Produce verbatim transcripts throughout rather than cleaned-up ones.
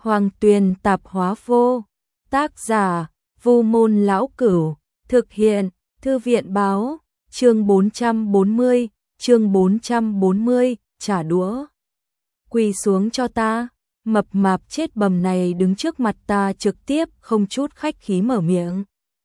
Hoàng Tuyền Tạp Hóa Vô. Tác giả: Vu Môn Lão Cửu. Thực hiện: Thư viện báo. Chương bốn trăm bốn mươi, chương bốn trăm bốn mươi, trả đũa. Quỳ xuống cho ta. Mập mạp chết bầm này đứng trước mặt ta trực tiếp không chút khách khí mở miệng.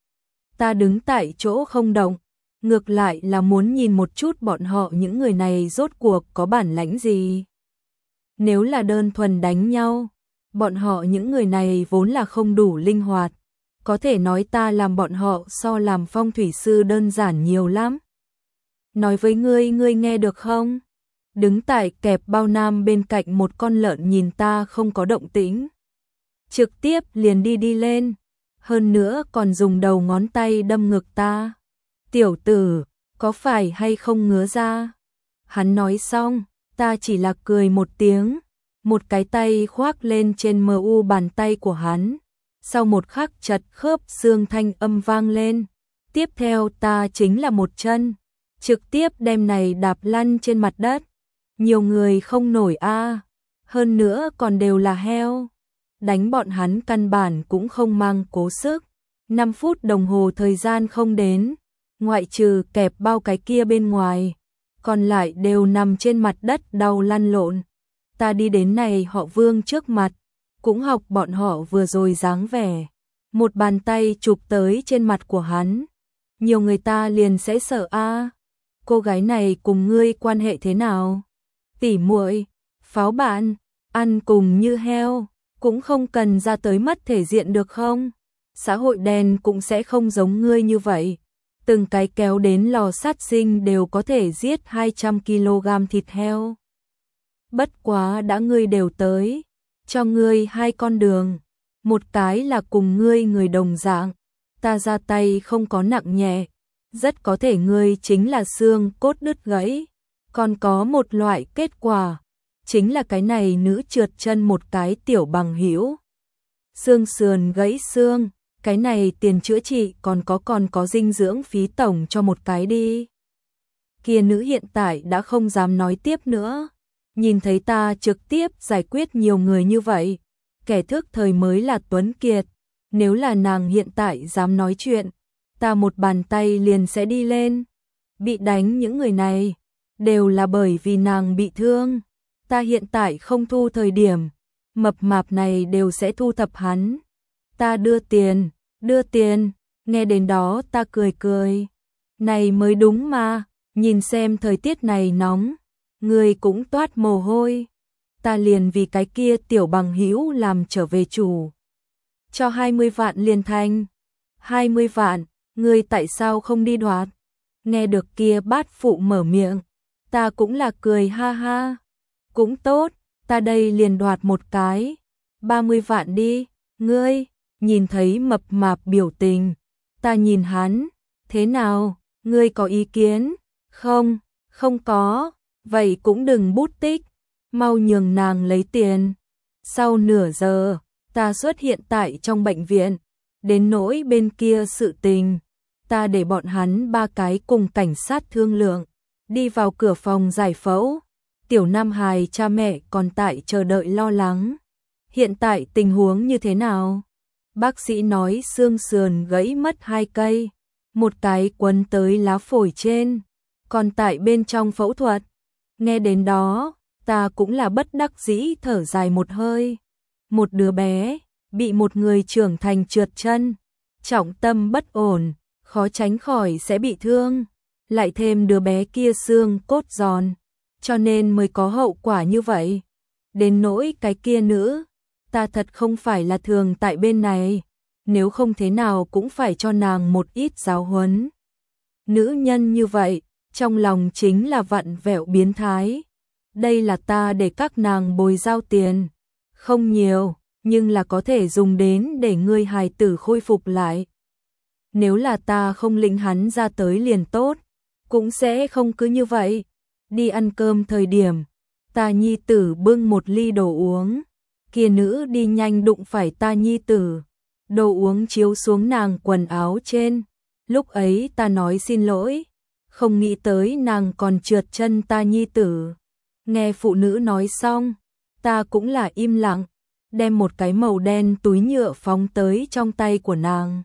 Ta đứng tại chỗ không động, ngược lại là muốn nhìn một chút bọn họ những người này rốt cuộc có bản lãnh gì. Nếu là đơn thuần đánh nhau, bọn họ những người này vốn là không đủ linh hoạt, có thể nói ta làm bọn họ so làm phong thủy sư đơn giản nhiều lắm. Nói với ngươi, ngươi nghe được không? Đứng tại kẹp bao nam bên cạnh một con lợn nhìn ta không có động tĩnh, trực tiếp liền đi đi lên, hơn nữa còn dùng đầu ngón tay đâm ngực ta. Tiểu tử, có phải hay không ngứa ra? Hắn nói xong, ta chỉ là cười một tiếng, một cái tay khoác lên trên mờ u bàn tay của hắn. Sau một khắc chật khớp xương thanh âm vang lên, tiếp theo ta chính là một chân, trực tiếp đem này đạp lăn trên mặt đất. Nhiều người không nổi a, hơn nữa còn đều là heo. Đánh bọn hắn căn bản cũng không mang cố sức. năm phút đồng hồ thời gian không đến, ngoại trừ kẹp bao cái kia bên ngoài, còn lại đều nằm trên mặt đất đau lăn lộn. Ta đi đến này họ Vương trước mặt, cũng học bọn họ vừa rồi dáng vẻ, một bàn tay chụp tới trên mặt của hắn. Nhiều người ta liền sẽ sợ a. Cô gái này cùng ngươi quan hệ thế nào? Tỉ muội, pháo bạn, ăn cùng như heo, cũng không cần ra tới mất thể diện được không? Xã hội đen cũng sẽ không giống ngươi như vậy. Từng cái kéo đến lò sát sinh đều có thể giết hai trăm ki lô gam thịt heo. Bất quá đã ngươi đều tới, cho ngươi hai con đường. Một cái là cùng ngươi người đồng dạng, ta ra tay không có nặng nhẹ, rất có thể ngươi chính là xương cốt đứt gãy. Còn có một loại kết quả, chính là cái này nữ trượt chân một cái tiểu bằng hữu, xương sườn gãy xương, cái này tiền chữa trị còn có còn có dinh dưỡng phí tổng cho một cái đi. Kia nữ hiện tại đã không dám nói tiếp nữa, nhìn thấy ta trực tiếp giải quyết nhiều người như vậy, kẻ thức thời mới là tuấn kiệt. Nếu là nàng hiện tại dám nói chuyện, ta một bàn tay liền sẽ đi lên. Bị đánh những người này đều là bởi vì nàng bị thương. Ta hiện tại không thu thời điểm, mập mạp này đều sẽ thu thập hắn. Ta đưa tiền, đưa tiền, nghe đến đó ta cười cười. Này mới đúng mà, nhìn xem thời tiết này nóng, người cũng toát mồ hôi. Ta liền vì cái kia tiểu bằng hữu làm trở về chủ. Cho hai mươi vạn liền thành. hai mươi vạn, ngươi tại sao không đi đoạt? Nghe được kia bát phụ mở miệng, ta cũng là cười ha ha. Cũng tốt, ta đây liền đoạt một cái. ba mươi vạn đi, ngươi. Nhìn thấy mập mạp biểu tình, ta nhìn hắn, thế nào, ngươi có ý kiến? Không, không có, vậy cũng đừng bút tích, mau nhường nàng lấy tiền. Sau nửa giờ, ta xuất hiện tại trong bệnh viện, đến nỗi bên kia sự tình, ta để bọn hắn ba cái cùng cảnh sát thương lượng, đi vào cửa phòng giải phẫu. Tiểu Nam Hài cha mẹ còn tại chờ đợi lo lắng. Hiện tại tình huống như thế nào? Bác sĩ nói xương sườn gãy mất hai cây, một cái quấn tới lá phổi trên, còn tại bên trong phẫu thuật. Nghe đến đó, ta cũng là bất đắc dĩ thở dài một hơi. Một đứa bé bị một người trưởng thành trượt chân, trọng tâm bất ổn, khó tránh khỏi sẽ bị thương, lại thêm đứa bé kia xương cốt giòn, cho nên mới có hậu quả như vậy. Đến nỗi cái kia nữ, ta thật không phải là thường tại bên này, nếu không thế nào cũng phải cho nàng một ít giáo huấn. Nữ nhân như vậy, trong lòng chính là vặn vẹo biến thái. Đây là ta để các nàng bồi giao tiền, không nhiều, nhưng là có thể dùng đến để ngươi hài tử khôi phục lại. Nếu là ta không lĩnh hắn ra tới liền tốt, cũng sẽ không cứ như vậy. Đi ăn cơm thời điểm, ta nhi tử bưng một ly đồ uống, kia nữ đi nhanh đụng phải ta nhi tử, đồ uống chiếu xuống nàng quần áo trên. Lúc ấy ta nói xin lỗi, không nghĩ tới nàng còn trượt chân ta nhi tử. Nghe phụ nữ nói xong, ta cũng là im lặng, đem một cái màu đen túi nhựa phóng tới trong tay của nàng.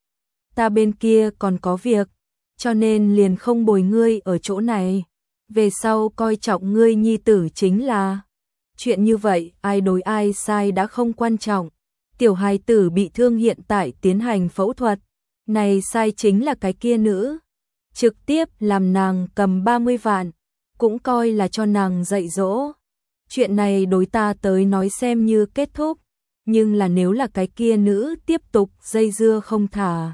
Ta bên kia còn có việc, cho nên liền không bồi ngươi ở chỗ này. Về sau coi trọng ngươi nhi tử chính là. Chuyện như vậy, ai đối ai sai đã không quan trọng. Tiểu hài tử bị thương hiện tại tiến hành phẫu thuật. Này sai chính là cái kia nữ. Trực tiếp làm nàng cầm ba mươi vạn, cũng coi là cho nàng dạy dỗ. Chuyện này đối ta tới nói xem như kết thúc. Nhưng là nếu là cái kia nữ tiếp tục dây dưa không thả,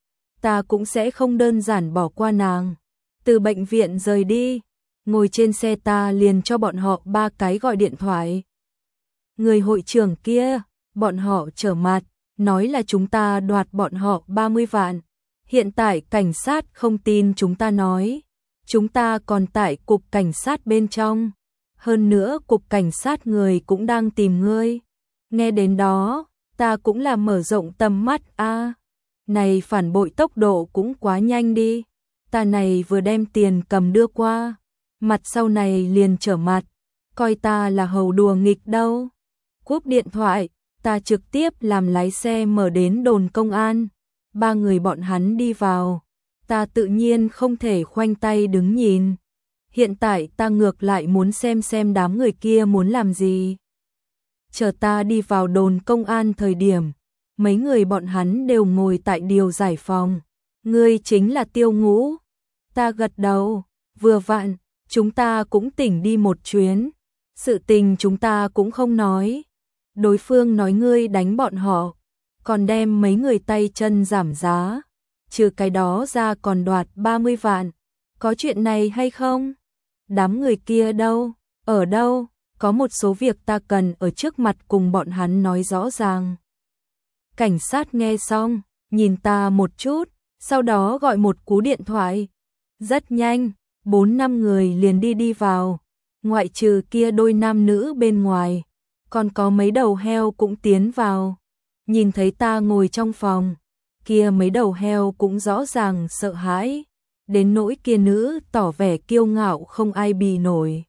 ta cũng sẽ không đơn giản bỏ qua nàng. Từ bệnh viện rời đi, ngồi trên xe ta liền cho bọn họ ba cái gọi điện thoại. Người hội trưởng kia, bọn họ trở mặt, nói là chúng ta đoạt bọn họ ba mươi vạn. Hiện tại cảnh sát không tin chúng ta nói. Chúng ta còn tại cục cảnh sát bên trong. Hơn nữa cục cảnh sát người cũng đang tìm ngươi. Nghe đến đó, ta cũng là mở rộng tầm mắt a. À, này phản bội tốc độ cũng quá nhanh đi. Ta này vừa đem tiền cầm đưa qua, mặt sau này liền trở mặt, coi ta là hầu đùa nghịch đâu. Cúp điện thoại, ta trực tiếp làm lái xe mở đến đồn công an. Ba người bọn hắn đi vào, ta tự nhiên không thể khoanh tay đứng nhìn. Hiện tại ta ngược lại muốn xem xem đám người kia muốn làm gì. Chờ ta đi vào đồn công an thời điểm, mấy người bọn hắn đều ngồi tại điều giải phòng. Ngươi chính là Tiêu Ngũ. Ta gật đầu, vừa vặn, chúng ta cũng tỉnh đi một chuyến. Sự tình chúng ta cũng không nói. Đối phương nói ngươi đánh bọn họ, còn đem mấy người tay chân giảm giá. Trừ cái đó ra còn đoạt ba mươi vạn. Có chuyện này hay không? Đám người kia đâu? Ở đâu? Có một số việc ta cần ở trước mặt cùng bọn hắn nói rõ ràng. Cảnh sát nghe xong, nhìn ta một chút, sau đó gọi một cú điện thoại. Rất nhanh, bốn năm người liền đi đi vào. Ngoại trừ kia đôi nam nữ bên ngoài, còn có mấy đầu heo cũng tiến vào. Nhìn thấy ta ngồi trong phòng, kia mấy đầu heo cũng rõ ràng sợ hãi. Đến nỗi kia nữ tỏ vẻ kiêu ngạo không ai bì nổi.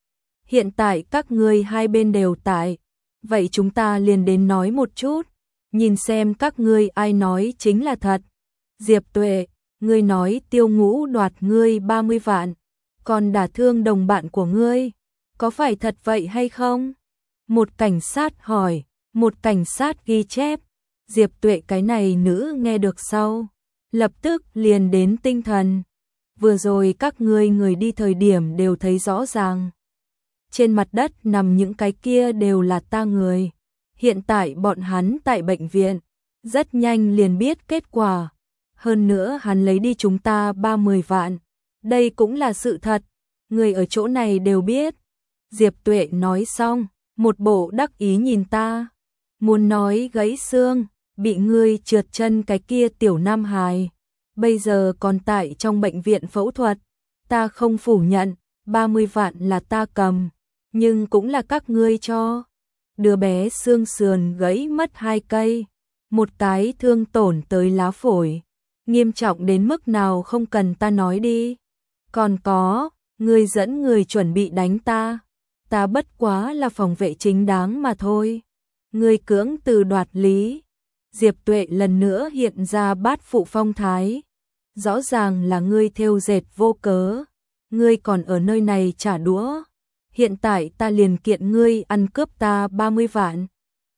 Hiện tại các ngươi hai bên đều tại, vậy chúng ta liền đến nói một chút, nhìn xem các ngươi ai nói chính là thật. Diệp Tuệ, ngươi nói Tiêu Ngũ đoạt ngươi ba mươi vạn, còn đả thương đồng bạn của ngươi, có phải thật vậy hay không? Một cảnh sát hỏi, một cảnh sát ghi chép. Diệp Tuệ cái này nữ nghe được sau, lập tức liền đến tinh thần. Vừa rồi các ngươi người đi thời điểm đều thấy rõ ràng. Trên mặt đất nằm những cái kia đều là ta người. Hiện tại bọn hắn tại bệnh viện, rất nhanh liền biết kết quả. Hơn nữa hắn lấy đi chúng ta ba mươi vạn. Đây cũng là sự thật, người ở chỗ này đều biết. Diệp Tuệ nói xong, một bộ đắc ý nhìn ta. Muốn nói gãy xương, bị ngươi trượt chân cái kia tiểu nam hài. Bây giờ còn tại trong bệnh viện phẫu thuật. Ta không phủ nhận, ba mươi vạn là ta cầm, nhưng cũng là các ngươi cho. Đứa bé xương sườn gãy mất hai cây, một cái thương tổn tới lá phổi, nghiêm trọng đến mức nào không cần ta nói đi. Còn có, ngươi dẫn người chuẩn bị đánh ta, ta bất quá là phòng vệ chính đáng mà thôi. Ngươi cưỡng từ đoạt lý. Diệp Tuệ lần nữa hiện ra bát phụ phong thái. Rõ ràng là ngươi thêu dệt vô cớ, ngươi còn ở nơi này trả đũa. Hiện tại ta liền kiện ngươi ăn cướp ta ba mươi vạn.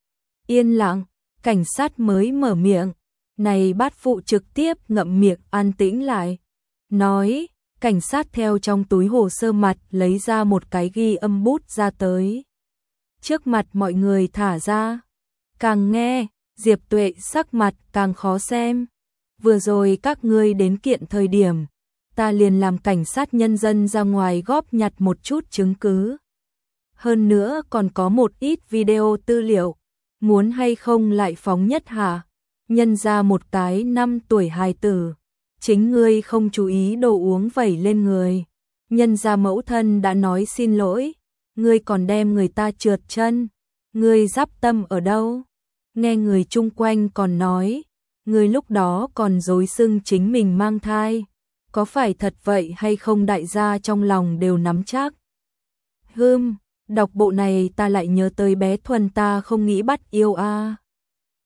Yên lặng, cảnh sát mới mở miệng. Này bát phụ trực tiếp ngậm miệng an tĩnh lại. Nói, cảnh sát theo trong túi hồ sơ mặt lấy ra một cái ghi âm bút ra tới. Trước mặt mọi người thả ra. Càng nghe, Diệp Tuệ sắc mặt càng khó xem. Vừa rồi các ngươi đến kiện thời điểm, ta liền làm cảnh sát nhân dân ra ngoài góp nhặt một chút chứng cứ. Hơn nữa còn có một ít video tư liệu, muốn hay không lại phóng nhất hả? Nhân ra một cái năm tuổi hài tử, chính ngươi không chú ý đồ uống vẩy lên người. Nhân ra mẫu thân đã nói xin lỗi, ngươi còn đem người ta trượt chân, ngươi giáp tâm ở đâu? Nghe người chung quanh còn nói, ngươi lúc đó còn dối xưng chính mình mang thai. Có phải thật vậy hay không đại gia trong lòng đều nắm chắc. Hừm, Đọc bộ này ta lại nhớ tới bé Thuần ta không nghĩ bắt yêu a.